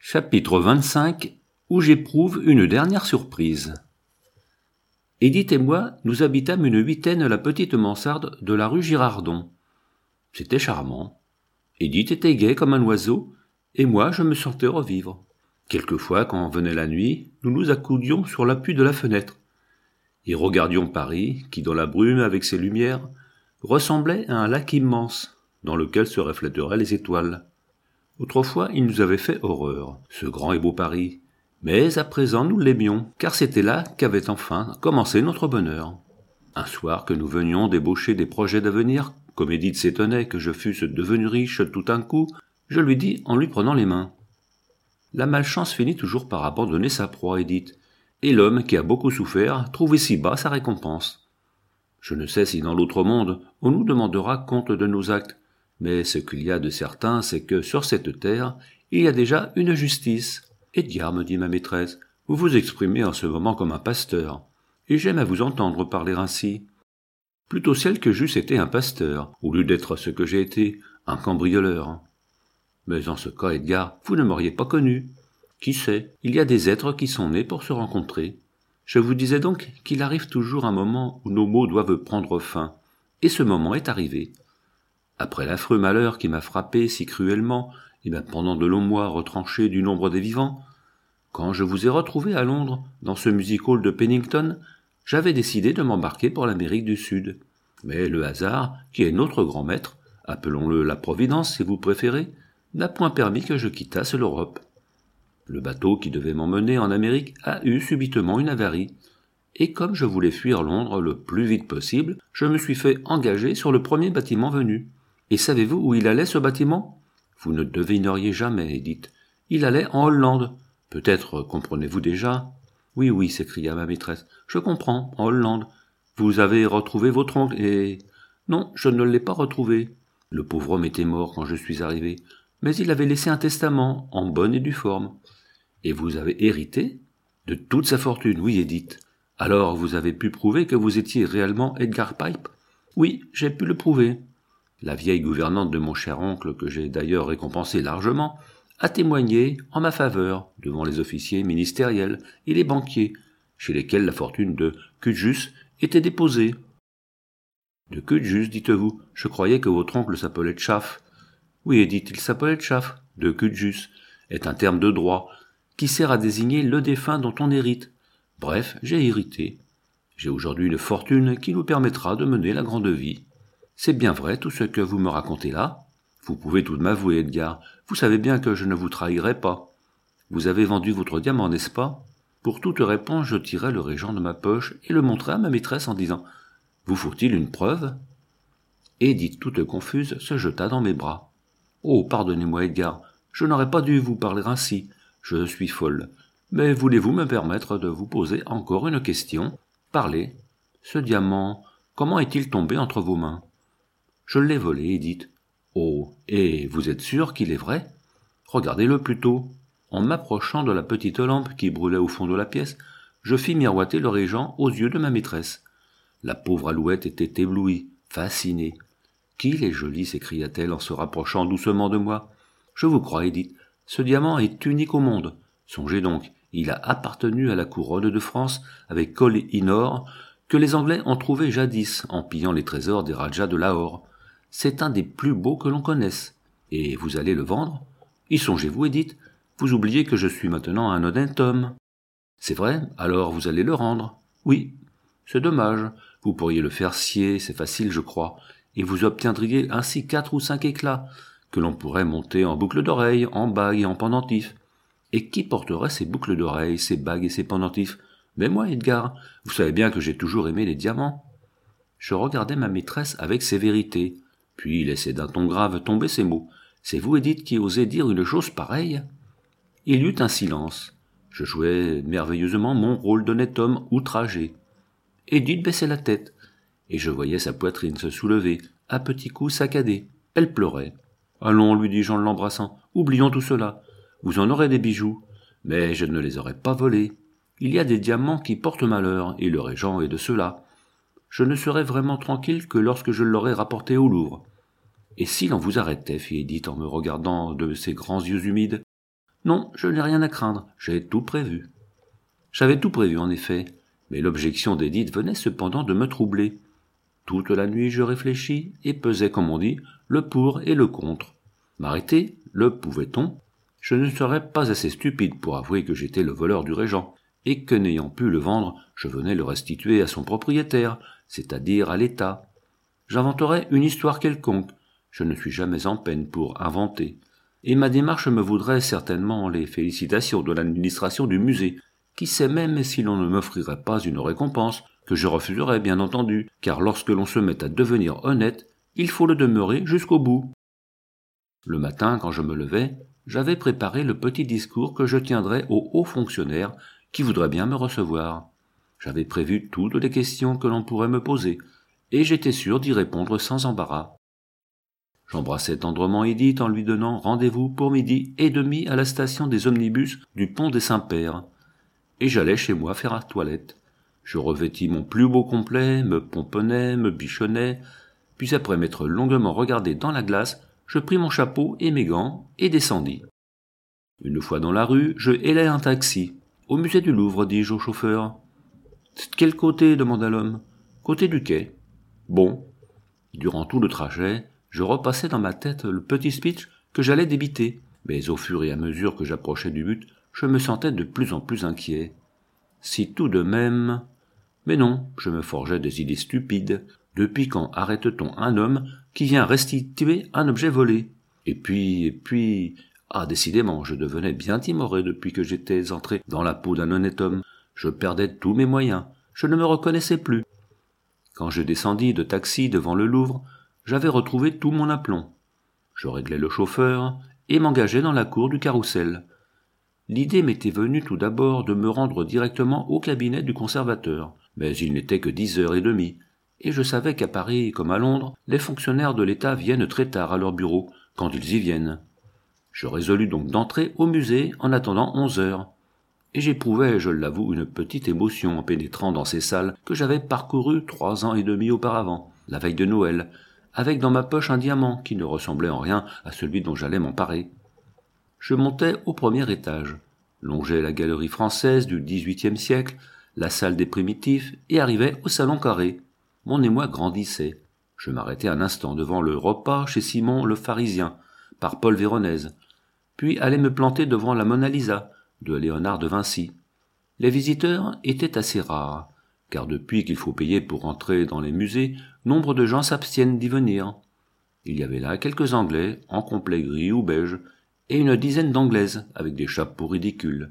Chapitre 25, où j'éprouve une dernière surprise. Édith et moi, nous habitâmes une huitaine à la petite mansarde de la rue Girardon. C'était charmant. Édith était gaie comme un oiseau, et moi je me sentais revivre. Quelquefois, quand venait la nuit, nous nous accoudions sur l'appui de la fenêtre, et regardions Paris, qui dans la brume avec ses lumières, ressemblait à un lac immense, dans lequel se refléteraient les étoiles. Autrefois, il nous avait fait horreur, ce grand et beau Paris. Mais à présent, nous l'aimions, car c'était là qu'avait enfin commencé notre bonheur. Un soir que nous venions d'ébaucher des projets d'avenir, comme Édith s'étonnait que je fusse devenu riche tout d'un coup, je lui dis en lui prenant les mains. La malchance finit toujours par abandonner sa proie, Édith, et l'homme qui a beaucoup souffert trouve ici-bas sa récompense. Je ne sais si dans l'autre monde on nous demandera compte de nos actes, mais ce qu'il y a de certain, c'est que sur cette terre, il y a déjà une justice. Edgar, me dit ma maîtresse, vous vous exprimez en ce moment comme un pasteur, et j'aime à vous entendre parler ainsi. Plutôt celle que j'eusse été un pasteur, au lieu d'être ce que j'ai été, un cambrioleur. Mais en ce cas, Edgar, vous ne m'auriez pas connu. Qui sait, il y a des êtres qui sont nés pour se rencontrer. Je vous disais donc qu'il arrive toujours un moment où nos maux doivent prendre fin, et ce moment est arrivé. Après l'affreux malheur qui m'a frappé si cruellement, et pendant de longs mois retranché du nombre des vivants, quand je vous ai retrouvé à Londres, dans ce music-hall de Pennington, j'avais décidé de m'embarquer pour l'Amérique du Sud. Mais le hasard, qui est notre grand maître, appelons-le la Providence si vous préférez, n'a point permis que je quittasse l'Europe. Le bateau qui devait m'emmener en Amérique a eu subitement une avarie, et comme je voulais fuir Londres le plus vite possible, je me suis fait engager sur le premier bâtiment venu. Et savez-vous où il allait, ce bâtiment ? Vous ne devineriez jamais, Édith. Il allait en Hollande. Peut-être comprenez-vous déjà ? Oui, s'écria ma maîtresse. Je comprends, en Hollande. Vous avez retrouvé votre oncle et... Non, je ne l'ai pas retrouvé. Le pauvre homme était mort quand je suis arrivé. Mais il avait laissé un testament, en bonne et due forme. Et vous avez hérité ? De toute sa fortune, oui, Édith. Alors vous avez pu prouver que vous étiez réellement Edgar Pipe ? Oui, j'ai pu le prouver. La vieille gouvernante de mon cher oncle, que j'ai d'ailleurs récompensé largement, a témoigné en ma faveur devant les officiers ministériels et les banquiers, chez lesquels la fortune de Cudjus était déposée. De Cudjus, dites-vous, je croyais que votre oncle s'appelait Chaff. Oui, dit-il s'appelait Chaff, de Cudjus, est un terme de droit, qui sert à désigner le défunt dont on hérite. Bref, j'ai hérité. J'ai aujourd'hui une fortune qui nous permettra de mener la grande vie. C'est bien vrai tout ce que vous me racontez là. Vous pouvez tout m'avouer, Edgar. Vous savez bien que je ne vous trahirai pas. Vous avez vendu votre diamant, n'est-ce pas ? Pour toute réponse, je tirai le régent de ma poche et le montrai à ma maîtresse en disant « Vous faut-il une preuve ?» Édith, toute confuse, se jeta dans mes bras. « Oh, pardonnez-moi, Edgar, je n'aurais pas dû vous parler ainsi. Je suis folle. Mais voulez-vous me permettre de vous poser encore une question ? Parlez. Ce diamant, comment est-il tombé entre vos mains ? Je l'ai volé, Édith. Oh, et vous êtes sûr qu'il est vrai ? Regardez-le plutôt. En m'approchant de la petite lampe qui brûlait au fond de la pièce, je fis miroiter le régent aux yeux de ma maîtresse. La pauvre Alouette était éblouie, fascinée. « Qu'il est joli !» s'écria-t-elle en se rapprochant doucement de moi. « Je vous crois, Édith. Ce diamant est unique au monde. Songez donc, il a appartenu à la couronne de France avec Koh-i-Noor que les Anglais ont trouvé jadis en pillant les trésors des Rajas de Lahore. C'est un des plus beaux que l'on connaisse. Et vous allez le vendre ? Y songez-vous, Édith ? Vous oubliez que je suis maintenant un honnête homme. C'est vrai, alors vous allez le rendre. Oui. C'est dommage. Vous pourriez le faire scier, c'est facile, je crois, et vous obtiendriez ainsi 4 ou 5 éclats, que l'on pourrait monter en boucles d'oreilles, en bagues et en pendentifs. Et qui porterait ces boucles d'oreilles, ces bagues et ces pendentifs ? Mais moi, Edgar, vous savez bien que j'ai toujours aimé les diamants. Je regardai ma maîtresse avec sévérité, puis laissai d'un ton grave tomber ces mots. C'est vous, Édith, qui osez dire une chose pareille ? Il y eut un silence. Je jouais merveilleusement mon rôle d'honnête homme outragé. Édith baissait la tête, et je voyais sa poitrine se soulever, à petits coups saccadés. Elle pleurait. « Allons, lui dis-je en l'embrassant, oublions tout cela. Vous en aurez des bijoux, mais je ne les aurais pas volés. Il y a des diamants qui portent malheur, et le régent est de ceux-là. Je ne serai vraiment tranquille que lorsque je l'aurai rapporté au Louvre. Et si l'on vous arrêtait, fit Édith en me regardant de ses grands yeux humides, Non, je n'ai rien à craindre, j'ai tout prévu. J'avais tout prévu, en effet, mais l'objection d'Édith venait cependant de me troubler. Toute la nuit je réfléchis et pesais, comme on dit, le pour et le contre. M'arrêter, le pouvait-on? Je ne serais pas assez stupide pour avouer que j'étais le voleur du régent, et que n'ayant pu le vendre, je venais le restituer à son propriétaire, c'est-à-dire à l'État. J'inventerais une histoire quelconque, je ne suis jamais en peine pour inventer, et ma démarche me vaudrait certainement les félicitations de l'administration du musée, qui sait même si l'on ne m'offrirait pas une récompense, que je refuserais bien entendu, car lorsque l'on se met à devenir honnête, il faut le demeurer jusqu'au bout. Le matin, quand je me levais, j'avais préparé le petit discours que je tiendrais aux hauts fonctionnaires qui voudraient bien me recevoir. J'avais prévu toutes les questions que l'on pourrait me poser, et j'étais sûr d'y répondre sans embarras. J'embrassai tendrement Édith en lui donnant rendez-vous pour 12h30 à la station des omnibus du pont des Saints-Pères, et j'allai chez moi faire la toilette. Je revêtis mon plus beau complet, me pomponnai, me bichonnai, puis après m'être longuement regardé dans la glace, je pris mon chapeau et mes gants et descendis. Une fois dans la rue, je hélai un taxi. « Au musée du Louvre, dis-je au chauffeur. »« Quel côté ?» demanda l'homme. « Côté du quai. »« Bon. » Durant tout le trajet, je repassais dans ma tête le petit speech que j'allais débiter, mais au fur et à mesure que j'approchais du but, je me sentais de plus en plus inquiet. Si tout de même... Mais non, je me forgeais des idées stupides. Depuis quand arrête-t-on un homme qui vient restituer un objet volé? Et puis... Ah, décidément, je devenais bien timoré depuis que j'étais entré dans la peau d'un honnête homme. Je perdais tous mes moyens. Je ne me reconnaissais plus. Quand je descendis de taxi devant le Louvre, j'avais retrouvé tout mon aplomb. Je réglai le chauffeur et m'engageai dans la cour du Carrousel. L'idée m'était venue tout d'abord de me rendre directement au cabinet du conservateur, mais il n'était que 10h30, et je savais qu'à Paris comme à Londres, les fonctionnaires de l'État viennent très tard à leur bureau, quand ils y viennent. Je résolus donc d'entrer au musée en attendant 11h, et j'éprouvais, je l'avoue, une petite émotion en pénétrant dans ces salles que j'avais parcourues 3 ans et demi auparavant, la veille de Noël, avec dans ma poche un diamant qui ne ressemblait en rien à celui dont j'allais m'emparer. Je montais au premier étage, longeais la galerie française du XVIIIe siècle, la salle des primitifs, et arrivais au salon carré. Mon émoi grandissait. Je m'arrêtai un instant devant le repas chez Simon le Pharisien, par Paul Véronèse, puis allai me planter devant la Mona Lisa, de Léonard de Vinci. Les visiteurs étaient assez rares, car depuis qu'il faut payer pour entrer dans les musées, nombre de gens s'abstiennent d'y venir. Il y avait là quelques Anglais, en complet gris ou beige, et une dizaine d'Anglaises, avec des chapeaux ridicules.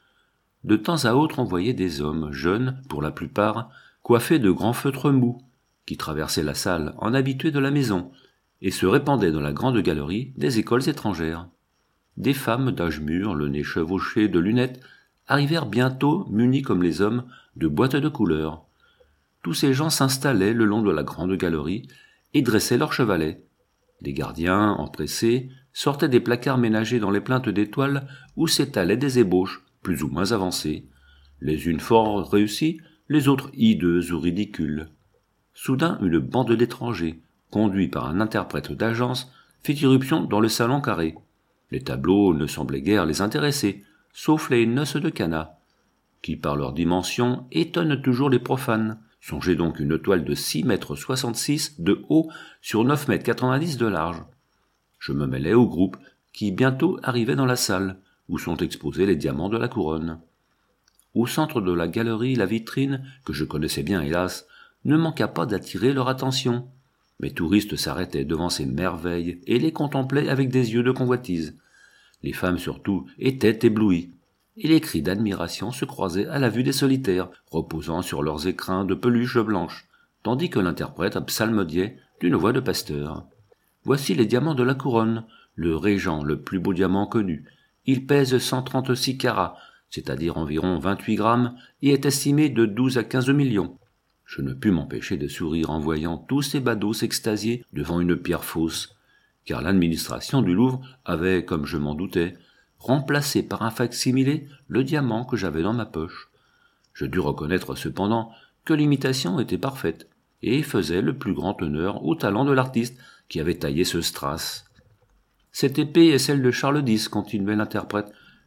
De temps à autre on voyait des hommes, jeunes pour la plupart, coiffés de grands feutres mous, qui traversaient la salle en habitués de la maison, et se répandaient dans la grande galerie des écoles étrangères. Des femmes d'âge mûr, le nez chevauché de lunettes, arrivèrent bientôt, munis comme les hommes, de boîtes de couleurs. Tous ces gens s'installaient le long de la grande galerie et dressaient leurs chevalets. Des gardiens, empressés, sortaient des placards ménagés dans les plinthes d'étoiles où s'étalaient des ébauches, plus ou moins avancées, les unes fort réussies, les autres hideuses ou ridicules. Soudain, une bande d'étrangers, conduits par un interprète d'agence, fit irruption dans le salon carré. Les tableaux ne semblaient guère les intéresser, sauf les noces de Cana, qui, par leur dimension, étonnent toujours les profanes. Songez donc une toile de 6,66 m de haut sur 9,90 m de large. Je me mêlai au groupe, qui bientôt arrivait dans la salle, où sont exposés les diamants de la couronne. Au centre de la galerie, la vitrine, que je connaissais bien hélas, ne manqua pas d'attirer leur attention. Mes touristes s'arrêtaient devant ces merveilles et les contemplaient avec des yeux de convoitise. Les femmes surtout étaient éblouies, et les cris d'admiration se croisaient à la vue des solitaires, reposant sur leurs écrins de peluche blanche, tandis que l'interprète psalmodiait d'une voix de pasteur. « Voici les diamants de la couronne, le régent, le plus beau diamant connu. Il pèse 136 carats, c'est-à-dire environ 28 grammes, et est estimé de 12 à 15 millions. » Je ne pus m'empêcher de sourire en voyant tous ces badauds s'extasier devant une pierre fausse, car l'administration du Louvre avait, comme je m'en doutais, remplacé par un fac-similé le diamant que j'avais dans ma poche. Je dus reconnaître cependant que l'imitation était parfaite, et faisait le plus grand honneur au talent de l'artiste qui avait taillé ce strass. « Cette épée est celle de Charles X, continuait l'interprète.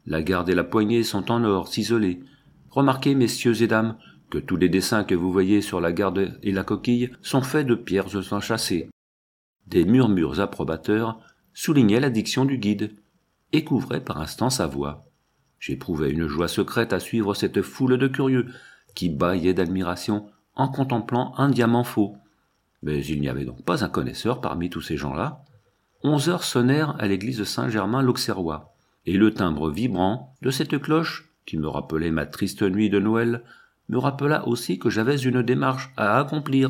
La garde et la poignée sont en or ciselé. Remarquez, messieurs et dames, que tous les dessins que vous voyez sur la garde et la coquille sont faits de pierres enchâssées. » Des murmures approbateurs soulignaient la diction du guide et couvraient par instants sa voix. J'éprouvais une joie secrète à suivre cette foule de curieux qui bâillaient d'admiration en contemplant un diamant faux. Mais il n'y avait donc pas un connaisseur parmi tous ces gens-là. 11 heures sonnèrent à l'église Saint-Germain-l'Auxerrois, et le timbre vibrant de cette cloche, qui me rappelait ma triste nuit de Noël, me rappela aussi que j'avais une démarche à accomplir.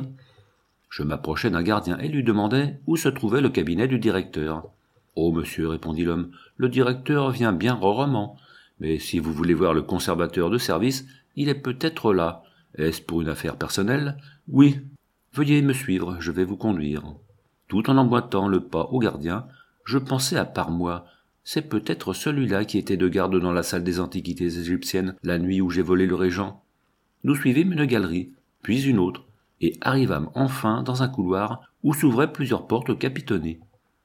Je m'approchai d'un gardien et lui demandai où se trouvait le cabinet du directeur. « Oh, monsieur, répondit l'homme, le directeur vient bien rarement, mais si vous voulez voir le conservateur de service, il est peut-être là. Est-ce pour une affaire personnelle ? Oui. Veuillez me suivre, je vais vous conduire. » Tout en emboîtant le pas au gardien, je pensais à part moi. C'est peut-être celui-là qui était de garde dans la salle des antiquités égyptiennes la nuit où j'ai volé le régent. Nous suivîmes une galerie, puis une autre, et arrivâmes enfin dans un couloir où s'ouvraient plusieurs portes capitonnées.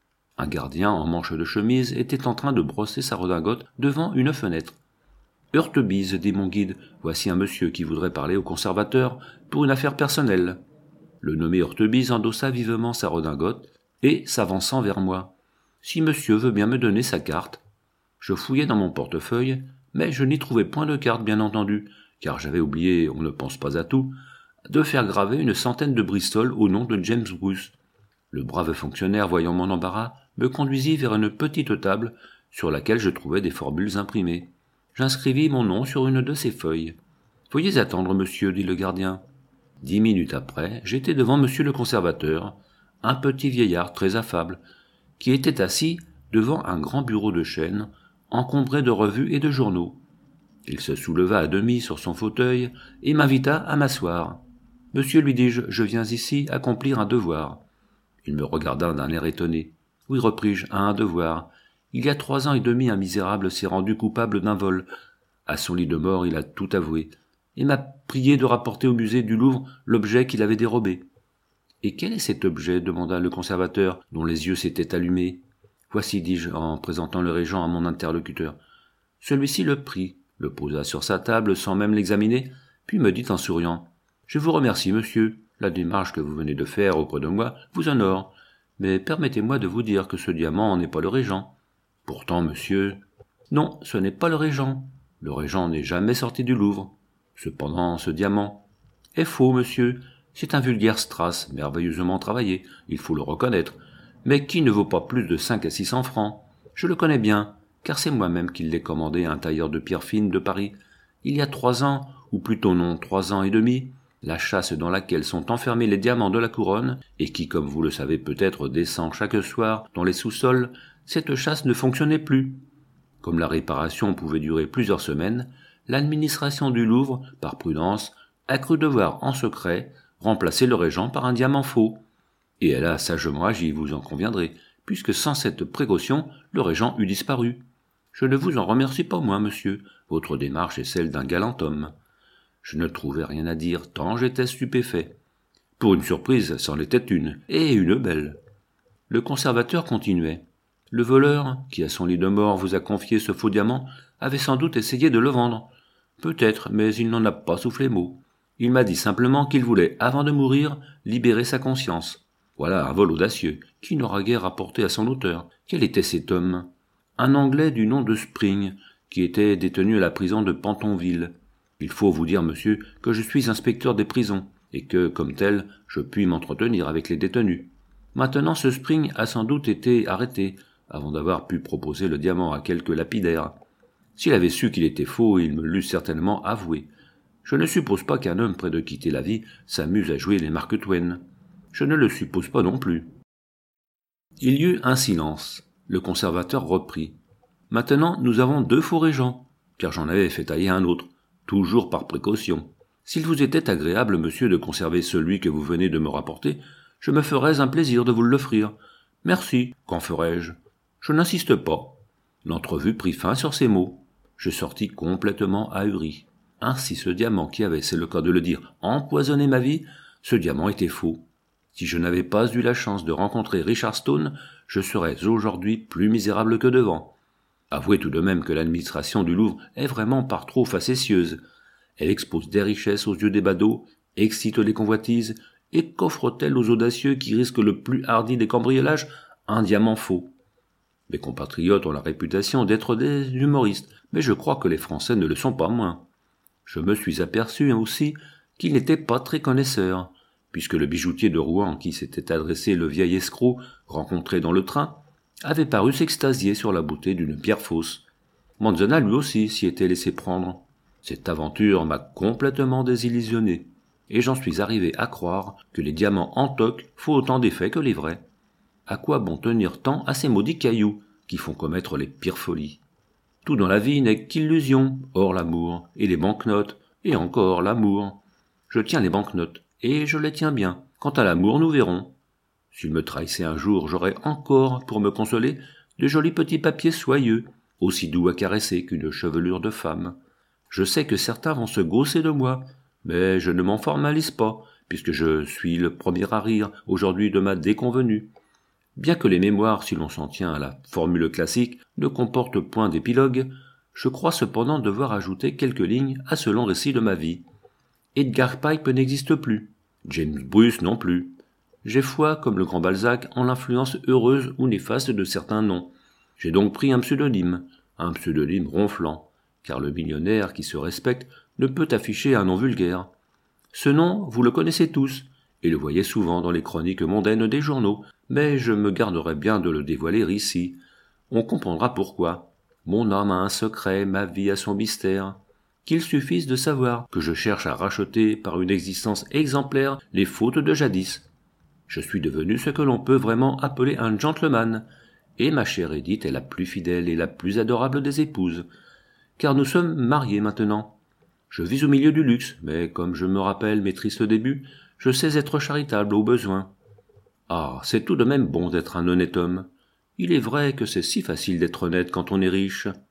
Un gardien en manche de chemise était en train de brosser sa redingote devant une fenêtre. « Heurtebise, dit mon guide, voici un monsieur qui voudrait parler au conservateur pour une affaire personnelle. » Le nommé Heurtebise endossa vivement sa redingote et, s'avançant vers moi, « Si monsieur veut bien me donner sa carte. » Je fouillai dans mon portefeuille, mais je n'y trouvai point de carte, bien entendu, car j'avais oublié, on ne pense pas à tout, de faire graver une centaine de Bristol au nom de James Bruce. Le brave fonctionnaire, voyant mon embarras, me conduisit vers une petite table sur laquelle je trouvais des formules imprimées. J'inscrivis mon nom sur une de ces feuilles. « Veuillez attendre, monsieur, dit le gardien. » 10 minutes après, j'étais devant monsieur le conservateur, un petit vieillard très affable, qui était assis devant un grand bureau de chêne, encombré de revues et de journaux. Il se souleva à demi sur son fauteuil et m'invita à m'asseoir. « Monsieur, lui dis-je, je viens ici accomplir un devoir. » Il me regarda d'un air étonné. « Oui, repris-je, à un devoir. Il y a 3 ans et demi, un misérable s'est rendu coupable d'un vol. À son lit de mort, il a tout avoué, et m'a prié de rapporter au musée du Louvre l'objet qu'il avait dérobé. »« Et quel est cet objet ?» demanda le conservateur, dont les yeux s'étaient allumés. « Voici, dis-je, en présentant le régent à mon interlocuteur. » Celui-ci le prit, le posa sur sa table sans même l'examiner, puis me dit en souriant. « Je vous remercie, monsieur. La démarche que vous venez de faire auprès de moi vous honore. Mais permettez-moi de vous dire que ce diamant n'est pas le régent. »« Pourtant, monsieur... »« Non, ce n'est pas le régent. Le régent n'est jamais sorti du Louvre. Cependant, ce diamant... »« Est faux, monsieur. C'est un vulgaire strass, merveilleusement travaillé, il faut le reconnaître, mais qui ne vaut pas plus de 5 à 600 francs. Je le connais bien, car c'est moi-même qui l'ai commandé à un tailleur de pierre fine de Paris. Il y a 3 ans, ou plutôt non, 3 ans et demi, la chasse dans laquelle sont enfermés les diamants de la couronne, et qui, comme vous le savez peut-être, descend chaque soir dans les sous-sols, cette chasse ne fonctionnait plus. Comme la réparation pouvait durer plusieurs semaines, l'administration du Louvre, par prudence, a cru devoir, en secret, remplacer le régent par un diamant faux. Et elle a sagement agi, vous en conviendrez, puisque sans cette précaution, le régent eût disparu. Je ne vous en remercie pas moins, monsieur. Votre démarche est celle d'un galant homme. Je ne trouvais rien à dire, tant j'étais stupéfait. Pour une surprise, c'en était une, et une belle. Le conservateur continuait. Le voleur, qui à son lit de mort vous a confié ce faux diamant, avait sans doute essayé de le vendre. Peut-être, mais il n'en a pas soufflé mot. Il m'a dit simplement qu'il voulait, avant de mourir, libérer sa conscience. Voilà un vol audacieux, qui n'aura guère rapporté à son auteur. Quel était cet homme ? Un Anglais du nom de Spring, qui était détenu à la prison de Pentonville. Il faut vous dire, monsieur, que je suis inspecteur des prisons, et que, comme tel, je puis m'entretenir avec les détenus. Maintenant, ce Spring a sans doute été arrêté, avant d'avoir pu proposer le diamant à quelque lapidaire. S'il avait su qu'il était faux, il me l'eût certainement avoué. Je ne suppose pas qu'un homme près de quitter la vie s'amuse à jouer les Mark Twain. Je ne le suppose pas non plus. Il y eut un silence. Le conservateur reprit. « Maintenant, nous avons 2 faux régents, car j'en avais fait tailler un autre, toujours par précaution. S'il vous était agréable, monsieur, de conserver celui que vous venez de me rapporter, je me ferais un plaisir de vous l'offrir. Merci, qu'en ferais-je ? Je n'insiste pas. » L'entrevue prit fin sur ces mots. Je sortis complètement ahuri. Ainsi ce diamant qui avait, c'est le cas de le dire, empoisonné ma vie, ce diamant était faux. Si je n'avais pas eu la chance de rencontrer Richard Stone, je serais aujourd'hui plus misérable que devant. Avouez tout de même que l'administration du Louvre est vraiment par trop facétieuse. Elle expose des richesses aux yeux des badauds, excite les convoitises, et qu'offre-t-elle aux audacieux qui risquent le plus hardi des cambriolages? Un diamant faux. Mes compatriotes ont la réputation d'être des humoristes, mais je crois que les Français ne le sont pas moins. Je me suis aperçu aussi qu'ils n'étaient pas très connaisseurs, puisque le bijoutier de Rouen à qui s'était adressé le vieil escroc rencontré dans le train avait paru s'extasier sur la beauté d'une pierre fausse. Manzona lui aussi s'y était laissé prendre. Cette aventure m'a complètement désillusionné, et j'en suis arrivé à croire que les diamants en toc font autant d'effet que les vrais. À quoi bon tenir tant à ces maudits cailloux qui font commettre les pires folies? Tout dans la vie n'est qu'illusion, hors l'amour, et les banknotes, et encore l'amour. Je tiens les banknotes, et je les tiens bien. Quant à l'amour, nous verrons. S'il me trahissait un jour, j'aurais encore, pour me consoler, de jolis petits papiers soyeux, aussi doux à caresser qu'une chevelure de femme. Je sais que certains vont se gausser de moi, mais je ne m'en formalise pas, puisque je suis le premier à rire aujourd'hui de ma déconvenue. Bien que les mémoires, si l'on s'en tient à la formule classique, ne comportent point d'épilogue, je crois cependant devoir ajouter quelques lignes à ce long récit de ma vie. Edgar Pipe n'existe plus, James Bruce non plus. J'ai foi, comme le grand Balzac, en l'influence heureuse ou néfaste de certains noms. J'ai donc pris un pseudonyme ronflant, car le millionnaire qui se respecte ne peut afficher un nom vulgaire. Ce nom, vous le connaissez tous, et le voyez souvent dans les chroniques mondaines des journaux, mais je me garderai bien de le dévoiler ici. On comprendra pourquoi. Mon âme a un secret, ma vie a son mystère. Qu'il suffise de savoir que je cherche à racheter par une existence exemplaire les fautes de jadis. Je suis devenu ce que l'on peut vraiment appeler un gentleman, et ma chère Edith est la plus fidèle et la plus adorable des épouses, car nous sommes mariés maintenant. Je vis au milieu du luxe, mais comme je me rappelle mes tristes débuts, je sais être charitable au besoin. Ah, c'est tout de même bon d'être un honnête homme. Il est vrai que c'est si facile d'être honnête quand on est riche.